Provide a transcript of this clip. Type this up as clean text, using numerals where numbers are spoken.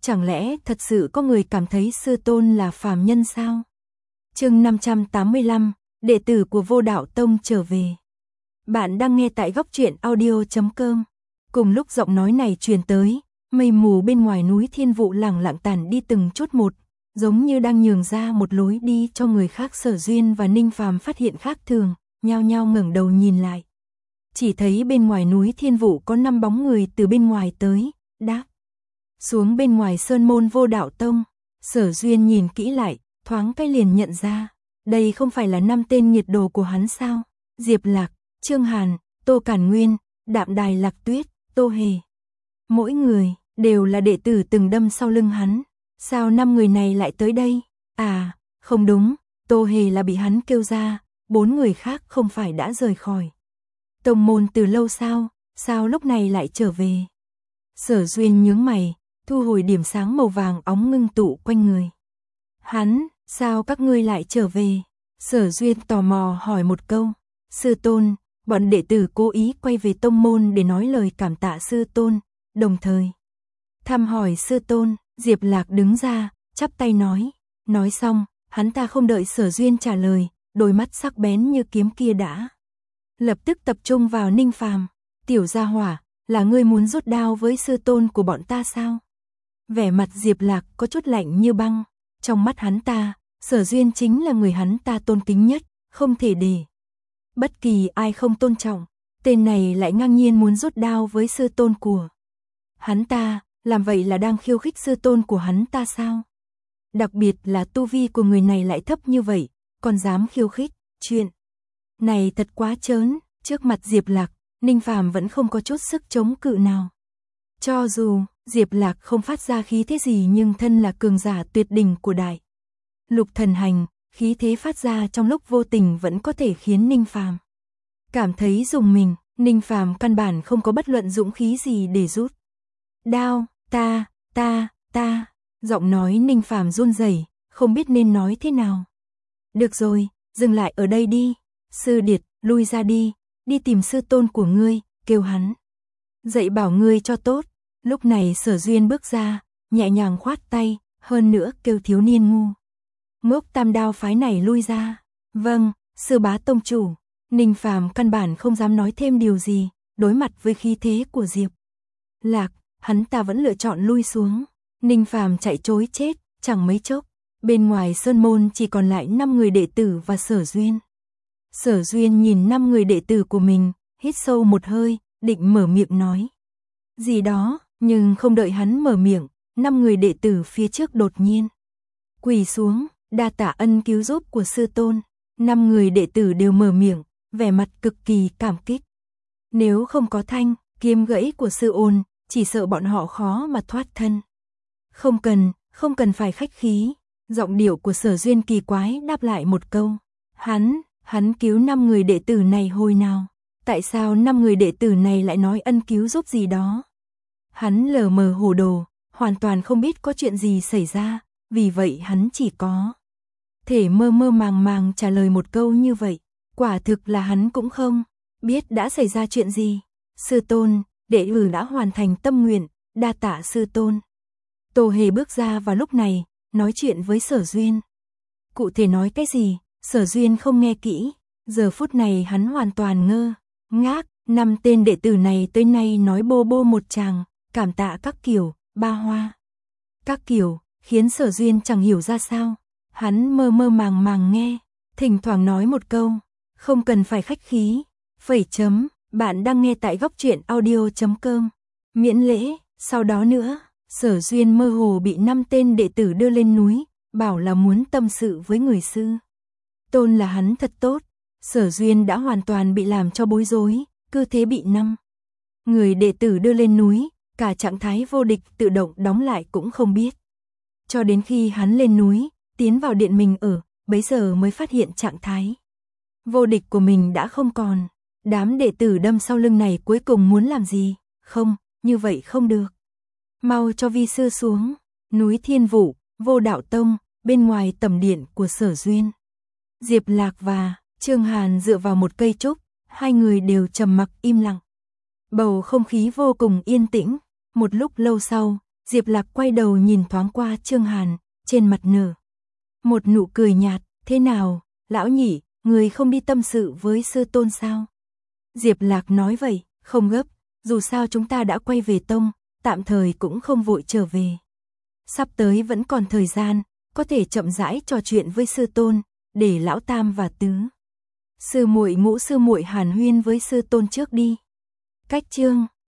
Chẳng lẽ thật sự có người cảm thấy sư tôn là phàm nhân sao? Chương 585, đệ tử của Vô Đạo Tông trở về. Bạn đang nghe tại góc truyện audio.com. Cùng lúc giọng nói này truyền tới, mây mù bên ngoài núi Thiên Vụ lẳng lặng tản đi từng chút một, giống như đang nhường ra một lối đi cho người khác. Sở Duyên và Ninh Phàm phát hiện khác thường, nhao nhao ngẩng đầu nhìn lại. Chỉ thấy bên ngoài núi Thiên Vụ có 5 bóng người từ bên ngoài tới, đáp xuống bên ngoài sơn môn Vô Đạo Tông. Sở Duyên nhìn kỹ lại, thoáng cái liền nhận ra, đây không phải là 5 tên nhiệt đồ của hắn sao? Diệp Lạc, Trương Hàn, Tô Cản Nguyên, Đạm Đài Lạc Tuyết, Tô Hề. Mỗi người đều là đệ tử từng đâm sau lưng hắn. Sao 5 người này lại tới đây? À, không đúng, Tô Hề là bị hắn kêu ra, 4 người khác không phải đã rời khỏi tông môn từ lâu sao? Sao lúc này lại trở về? Sở Duyên nhướng mày, thu hồi điểm sáng màu vàng óng ngưng tụ quanh người. Hắn, sao các ngươi lại trở về? Sở Duyên tò mò hỏi một câu. Sư tôn, bọn đệ tử cố ý quay về tông môn để nói lời cảm tạ sư tôn, đồng thời thăm hỏi sư tôn. Diệp Lạc đứng ra, chắp tay nói. Nói xong, hắn ta không đợi Sở Duyên trả lời, đôi mắt sắc bén như kiếm kia đã lập tức tập trung vào Ninh Phàm. Tiểu gia hỏa, là ngươi muốn rút đao với sư tôn của bọn ta sao? Vẻ mặt Diệp Lạc có chút lạnh như băng. Trong mắt hắn ta, Sở Duyên chính là người hắn ta tôn kính nhất, không thể để bất kỳ ai không tôn trọng. Tên này lại ngang nhiên muốn rút đao với sư tôn của hắn ta, làm vậy là đang khiêu khích sư tôn của hắn ta sao? Đặc biệt là tu vi của người này lại thấp như vậy, còn dám khiêu khích, chuyện này thật quá trớn. Trước mặt Diệp Lạc, Ninh Phàm vẫn không có chút sức chống cự nào. Cho dù Diệp Lạc không phát ra khí thế gì, nhưng thân là cường giả tuyệt đỉnh của Đại Lục Thần Hành, khí thế phát ra trong lúc vô tình vẫn có thể khiến Ninh Phàm cảm thấy rùng mình. Ninh Phàm căn bản không có bất luận dũng khí gì để rút đao. Ta. Giọng nói Ninh Phàm run rẩy, không biết nên nói thế nào. Được rồi, dừng lại ở đây đi. Sư Điệt, lui ra đi, đi tìm sư tôn của ngươi, kêu hắn dạy bảo ngươi cho tốt. Lúc này Sở Duyên bước ra, nhẹ nhàng khoát tay, hơn nữa kêu thiếu niên ngu ngốc Tam Đao phái này lui ra. Vâng, sư bá tông chủ. Ninh Phàm căn bản không dám nói thêm điều gì, đối mặt với khí thế của Diệp Lạc, hắn ta vẫn lựa chọn lui xuống. Ninh Phàm chạy trối chết, chẳng mấy chốc, bên ngoài sơn môn chỉ còn lại 5 người đệ tử và Sở Duyên. Sở Duyên nhìn 5 người đệ tử của mình, hít sâu một hơi, định mở miệng nói gì đó, nhưng không đợi hắn mở miệng, 5 người đệ tử phía trước đột nhiên quỳ xuống, đa tạ ân cứu giúp của sư tôn. 5 người đệ tử đều mở miệng, vẻ mặt cực kỳ cảm kích. Nếu không có thanh kiếm gãy của sư ôn, chỉ sợ bọn họ khó mà thoát thân. Không cần phải khách khí. Giọng điệu của Sở Duyên kỳ quái đáp lại một câu. Hắn cứu 5 người đệ tử này hồi nào? Tại sao 5 người đệ tử này lại nói ân cứu giúp gì đó? Hắn lờ mờ hồ đồ, hoàn toàn không biết có chuyện gì xảy ra, vì vậy hắn chỉ có thể mơ mơ màng màng trả lời một câu như vậy. Quả thực là hắn cũng không biết đã xảy ra chuyện gì. Sư tôn, đệ tử đã hoàn thành tâm nguyện, đa tạ sư tôn. Tô Hề bước ra vào lúc này, nói chuyện với Sở Duyên. Cụ thể nói cái gì, Sở Duyên không nghe kỹ. Giờ phút này hắn hoàn toàn ngơ ngác. 5 tên đệ tử này tới nay nói bô bô một tràng, cảm tạ các kiểu, ba hoa các kiểu, khiến Sở Duyên chẳng hiểu ra sao. Hắn mơ mơ màng màng nghe, thỉnh thoảng nói một câu, không cần phải khách khí. Bạn đang nghe tại góc truyện audio.com. Miễn lễ. Sau đó nữa, Sở Duyên mơ hồ bị 5 tên đệ tử đưa lên núi, bảo là muốn tâm sự với người sư tôn là hắn thật tốt. Sở Duyên đã hoàn toàn bị làm cho bối rối, cứ thế bị 5 người đệ tử đưa lên núi, cả trạng thái vô địch tự động đóng lại cũng không biết. Cho đến khi hắn lên núi, tiến vào điện mình ở, bấy giờ mới phát hiện trạng thái vô địch của mình đã không còn. Đám đệ tử đâm sau lưng này cuối cùng muốn làm gì? Không, như vậy không được. Mau cho vi sư xuống. Núi Thiên Vụ, Vô Đạo Tông, bên ngoài tầm điện của Sở Duyên. Diệp Lạc và Trương Hàn dựa vào một cây trúc, hai người đều trầm mặc im lặng. Bầu không khí vô cùng yên tĩnh. Một lúc lâu sau, Diệp Lạc quay đầu nhìn thoáng qua Trương Hàn, trên mặt nở một nụ cười nhạt, thế nào, lão nhị, người không đi tâm sự với sư tôn sao? Diệp Lạc nói vậy, không gấp, dù sao chúng ta đã quay về tông, tạm thời cũng không vội trở về. Sắp tới vẫn còn thời gian, có thể chậm rãi trò chuyện với sư tôn, để lão tam và tứ sư muội ngũ sư muội hàn huyên với sư tôn trước đi. Cách chương